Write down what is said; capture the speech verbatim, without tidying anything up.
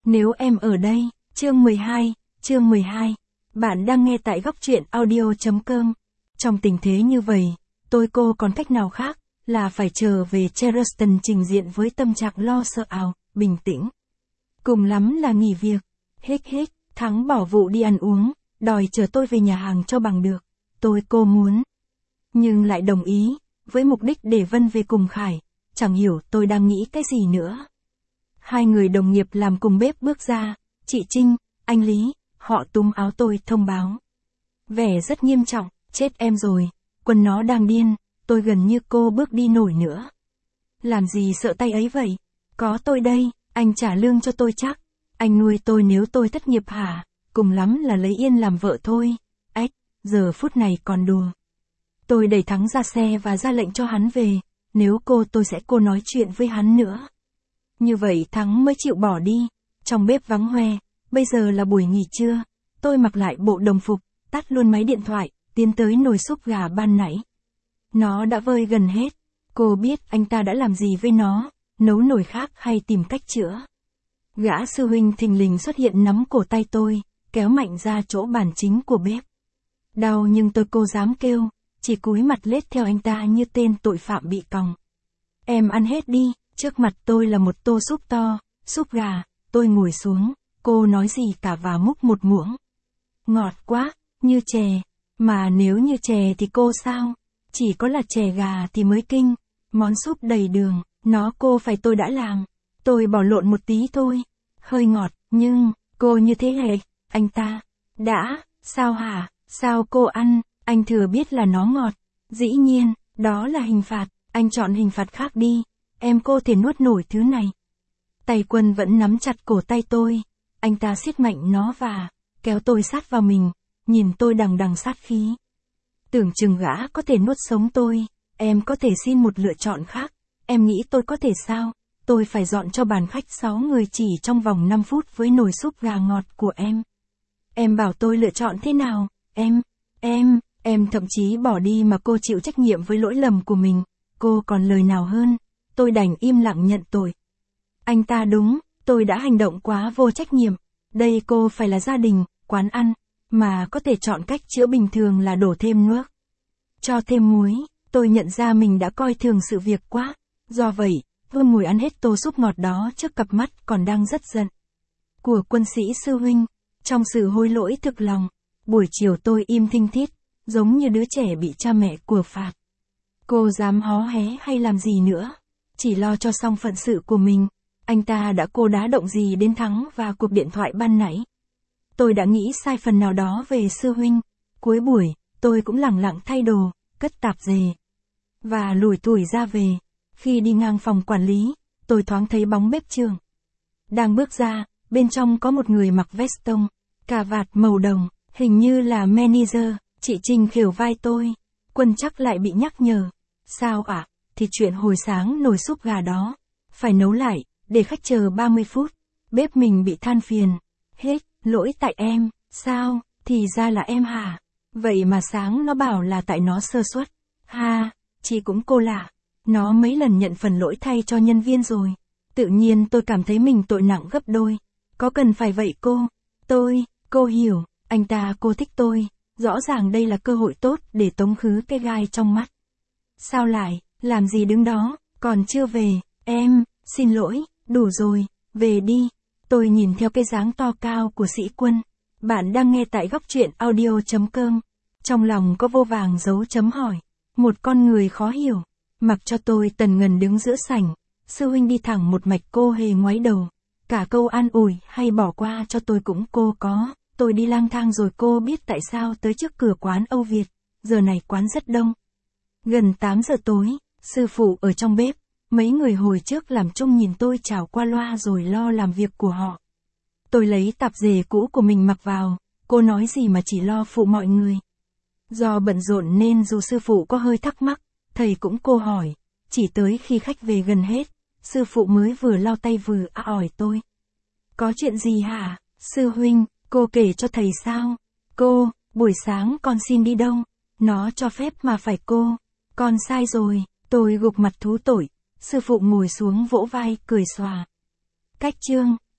Nếu em ở đây, chương mười hai, chương mười hai. Bạn đang nghe tại góc truyện audio chấm com. Trong tình thế như vậy, tôi cô còn cách nào khác, là phải chờ về Charleston trình diện với tâm trạng lo sợ ảo, bình tĩnh. Cùng lắm là nghỉ việc. Hích hích, Thắng bỏ vụ đi ăn uống, đòi chờ tôi về nhà hàng cho bằng được. Tôi cô muốn. Nhưng lại đồng ý, với mục đích để Vân về cùng Khải. Chẳng hiểu tôi đang nghĩ cái gì nữa. Hai người đồng nghiệp làm cùng bếp bước ra, chị Trinh, anh Lý, họ túm áo tôi thông báo. Vẻ rất nghiêm trọng, chết em rồi, Quân nó đang điên, tôi gần như cô bước đi nổi nữa. Làm gì sợ tay ấy vậy? Có tôi đây, anh trả lương cho tôi chắc. Anh nuôi tôi nếu tôi thất nghiệp hả? Cùng lắm là lấy Yên làm vợ thôi. Ếch, giờ phút này còn đùa. Tôi đẩy Thắng ra xe và ra lệnh cho hắn về. Nếu cô tôi sẽ cô nói chuyện với hắn nữa. Như vậy Thắng mới chịu bỏ đi. Trong bếp vắng hoe, bây giờ là buổi nghỉ trưa. Tôi mặc lại bộ đồng phục, tắt luôn máy điện thoại, tiến tới nồi súp gà ban nãy. Nó đã vơi gần hết. Cô biết anh ta đã làm gì với nó, nấu nồi khác hay tìm cách chữa. Gã sư huynh thình lình xuất hiện nắm cổ tay tôi, kéo mạnh ra chỗ bàn chính của bếp. Đau nhưng tôi cô dám kêu, chỉ cúi mặt lết theo anh ta như tên tội phạm bị còng. Em ăn hết đi, trước mặt tôi là một tô súp to, súp gà, tôi ngồi xuống, cô nói gì cả và múc một muỗng. Ngọt quá, như chè, mà nếu như chè thì cô sao? Chỉ có là chè gà thì mới kinh, món súp đầy đường, nó cô phải tôi đã làm. Tôi bỏ lộn một tí thôi, hơi ngọt, nhưng, cô như thế hề, anh ta, đã, sao hả, sao cô ăn, anh thừa biết là nó ngọt, dĩ nhiên, đó là hình phạt, anh chọn hình phạt khác đi, em cô thể nuốt nổi thứ này. Tay Quân vẫn nắm chặt cổ tay tôi, anh ta siết mạnh nó và, kéo tôi sát vào mình, nhìn tôi đằng đằng sát khí. Tưởng chừng gã có thể nuốt sống tôi, em có thể xin một lựa chọn khác, em nghĩ tôi có thể sao? Tôi phải dọn cho bàn khách sáu người chỉ trong vòng năm phút với nồi súp gà ngọt của em. Em bảo tôi lựa chọn thế nào, em, em, em thậm chí bỏ đi mà cô chịu trách nhiệm với lỗi lầm của mình, cô còn lời nào hơn, tôi đành im lặng nhận tội. Anh ta đúng, tôi đã hành động quá vô trách nhiệm, đây cô phải là gia đình, quán ăn, mà có thể chọn cách chữa bình thường là đổ thêm nước. Cho thêm muối, tôi nhận ra mình đã coi thường sự việc quá, do vậy, tôi ngồi ăn hết tô súp ngọt đó trước cặp mắt còn đang rất giận. Của quân sĩ sư huynh, trong sự hối lỗi thực lòng, buổi chiều tôi im thinh thít, giống như đứa trẻ bị cha mẹ của phạt. Cô dám hó hé hay làm gì nữa, chỉ lo cho xong phận sự của mình, anh ta đã cô đá động gì đến Thắng và cuộc điện thoại ban nãy. Tôi đã nghĩ sai phần nào đó về sư huynh, cuối buổi, tôi cũng lẳng lặng thay đồ, cất tạp dề, và lủi thủi ra về. Khi đi ngang phòng quản lý, tôi thoáng thấy bóng bếp trưởng. Đang bước ra, bên trong có một người mặc vest tông, cà vạt màu đồng, hình như là manager, chị Trinh khều vai tôi. Quân chắc lại bị nhắc nhở. Sao ạ? À? Thì chuyện hồi sáng nồi súp gà đó, phải nấu lại, để khách chờ ba mươi phút. Bếp mình bị than phiền. Hết, lỗi tại em, sao, thì ra là em hả? Vậy mà sáng nó bảo là tại nó sơ suất. Ha, chị cũng cô lạ. Nó mấy lần nhận phần lỗi thay cho nhân viên rồi. Tự nhiên tôi cảm thấy mình tội nặng gấp đôi. Có cần phải vậy cô? Tôi, cô hiểu, anh ta cô thích tôi. Rõ ràng đây là cơ hội tốt để tống khứ cái gai trong mắt. Sao lại, làm gì đứng đó, còn chưa về, em, xin lỗi, đủ rồi, về đi. Tôi nhìn theo cái dáng to cao của sĩ Quân. Bạn đang nghe tại góc truyện audio chấm com. Trong lòng có vô vàng dấu chấm hỏi. Một con người khó hiểu. Mặc cho tôi tần ngần đứng giữa sảnh, sư huynh đi thẳng một mạch cô hề ngoáy đầu. Cả câu an ủi hay bỏ qua cho tôi cũng cô có. Tôi đi lang thang rồi cô biết tại sao tới trước cửa quán Âu Việt. Giờ này quán rất đông. Gần tám giờ tối, sư phụ ở trong bếp. Mấy người hồi trước làm chung nhìn tôi chào qua loa rồi lo làm việc của họ. Tôi lấy tạp dề cũ của mình mặc vào, cô nói gì mà chỉ lo phụ mọi người. Do bận rộn nên dù sư phụ có hơi thắc mắc, thầy cũng cô hỏi, chỉ tới khi khách về gần hết, sư phụ mới vừa lau tay vừa à ỏi tôi. Có chuyện gì hả, sư huynh, cô kể cho thầy sao? Cô, buổi sáng con xin đi đâu? Nó cho phép mà phải cô, con sai rồi, tôi gục mặt thú tội, sư phụ ngồi xuống vỗ vai cười xòa. Cách chương.